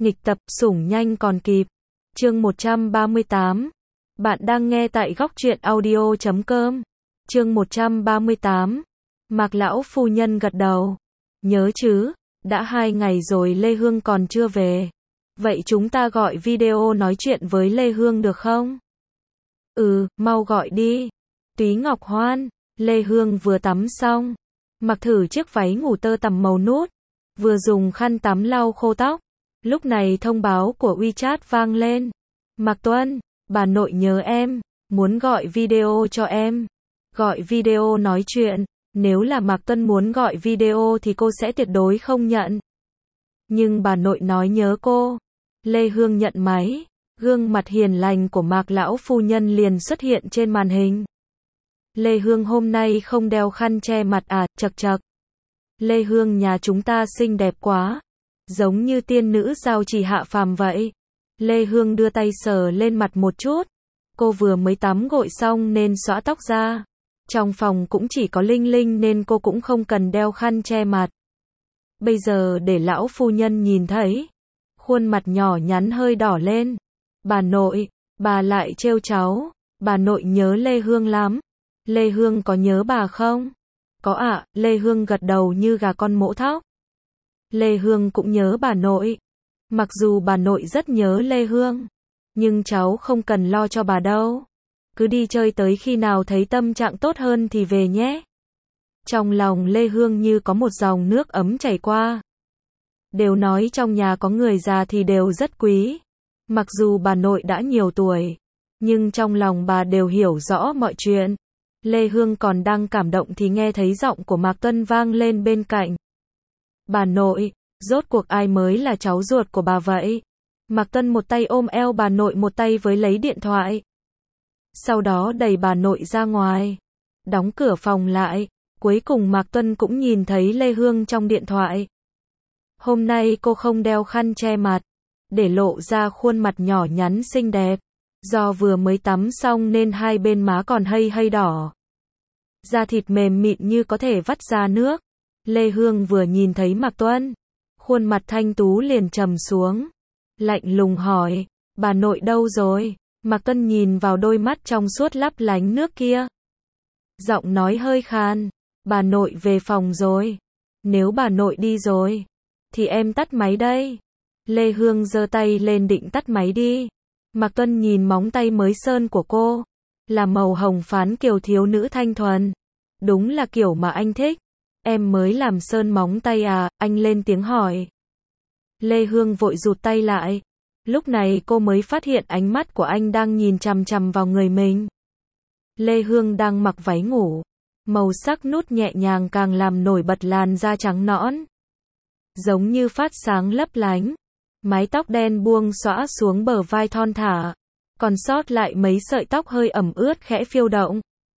Nghịch tập, sủng nhanh còn kịp. Chương 138. Bạn đang nghe tại góc truyện audio.com. Chương 138. Mạc lão phu nhân gật đầu. Nhớ chứ, đã 2 ngày rồi Lê Hương còn chưa về. Vậy chúng ta gọi video nói chuyện với Lê Hương được không? Mau gọi đi. Túy Ngọc Hoan. Lê Hương vừa tắm xong, mặc thử chiếc váy ngủ tơ tằm màu nút, vừa dùng khăn tắm lau khô tóc. Lúc này thông báo của WeChat vang lên. Mạc Tuân, bà nội nhớ em, muốn gọi video cho em. Gọi video nói chuyện. Nếu là Mạc Tuân muốn gọi video thì cô sẽ tuyệt đối không nhận. Nhưng bà nội nói nhớ cô. Lê Hương nhận máy. Gương mặt hiền lành của Mạc lão phu nhân liền xuất hiện trên màn hình. Lê Hương hôm nay không đeo khăn che mặt à, chật chật. Lê Hương nhà chúng ta xinh đẹp quá. Giống như tiên nữ giao trì hạ phàm vậy. Lê Hương đưa tay sờ lên mặt một chút. Cô vừa mới tắm gội xong nên xõa tóc ra. Trong phòng cũng chỉ có Linh Linh nên cô cũng không cần đeo khăn che mặt. Bây giờ để lão phu nhân nhìn thấy. Khuôn mặt nhỏ nhắn hơi đỏ lên. Bà nội, bà lại trêu cháu. Bà nội nhớ Lê Hương lắm. Lê Hương có nhớ bà không? Có ạ, Lê Hương gật đầu như gà con mổ thóc. Lê Hương cũng nhớ bà nội. Mặc dù bà nội rất nhớ Lê Hương, nhưng cháu không cần lo cho bà đâu. Cứ đi chơi tới khi nào thấy tâm trạng tốt hơn thì về nhé. Trong lòng Lê Hương như có một dòng nước ấm chảy qua. Đều nói trong nhà có người già thì đều rất quý. Mặc dù bà nội đã nhiều tuổi, nhưng trong lòng bà đều hiểu rõ mọi chuyện. Lê Hương còn đang cảm động thì nghe thấy giọng của Mạc Tuân vang lên bên cạnh. Bà nội, rốt cuộc ai mới là cháu ruột của bà vậy? Mạc Tuân một tay ôm eo bà nội, một tay với lấy điện thoại. Sau đó đẩy bà nội ra ngoài, đóng cửa phòng lại. Cuối cùng Mạc Tuân cũng nhìn thấy Lê Hương trong điện thoại. Hôm nay cô không đeo khăn che mặt, để lộ ra khuôn mặt nhỏ nhắn xinh đẹp. Do vừa mới tắm xong nên hai bên má còn hơi đỏ. Da thịt mềm mịn như có thể vắt ra nước. Lê Hương vừa nhìn thấy Mạc Tuân, khuôn mặt thanh tú liền trầm xuống. Lạnh lùng hỏi, bà nội đâu rồi? Mạc Tuân nhìn vào đôi mắt trong suốt lấp lánh nước kia. Giọng nói hơi khàn, bà nội về phòng rồi. Nếu bà nội đi rồi, thì em tắt máy đây. Lê Hương giơ tay lên định tắt máy đi. Mạc Tuân nhìn móng tay mới sơn của cô, là màu hồng phán kiểu thiếu nữ thanh thuần. Đúng là kiểu mà anh thích. Em mới làm sơn móng tay à? Anh lên tiếng hỏi. Lê Hương vội rụt tay lại. Lúc này cô mới phát hiện ánh mắt của anh đang nhìn chằm chằm vào người mình. Lê Hương đang mặc váy ngủ. Màu sắc nút nhẹ nhàng càng làm nổi bật làn da trắng nõn. Giống như phát sáng lấp lánh. Mái tóc đen buông xõa xuống bờ vai thon thả. Còn sót lại mấy sợi tóc hơi ẩm ướt khẽ phiêu động.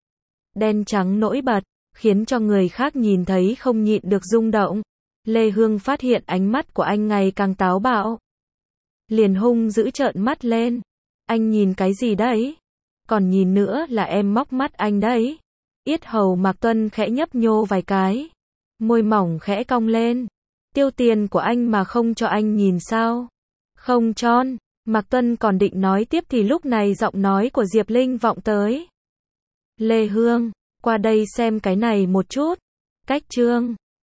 Đen trắng nổi bật, khiến cho người khác nhìn thấy không nhịn được rung động. Lê Hương phát hiện ánh mắt của anh ngày càng táo bạo. Liền hung dữ trợn mắt lên. Anh nhìn cái gì đấy? Còn nhìn nữa là em móc mắt anh đấy. Yết hầu Mạc Tuân khẽ nhấp nhô vài cái. Môi mỏng khẽ cong lên. Tiêu tiền của anh mà không cho anh nhìn sao? Không tròn. Mạc Tuân còn định nói tiếp thì lúc này giọng nói của Diệp Linh vọng tới. Lê Hương, qua đây xem cái này một chút. Cách chương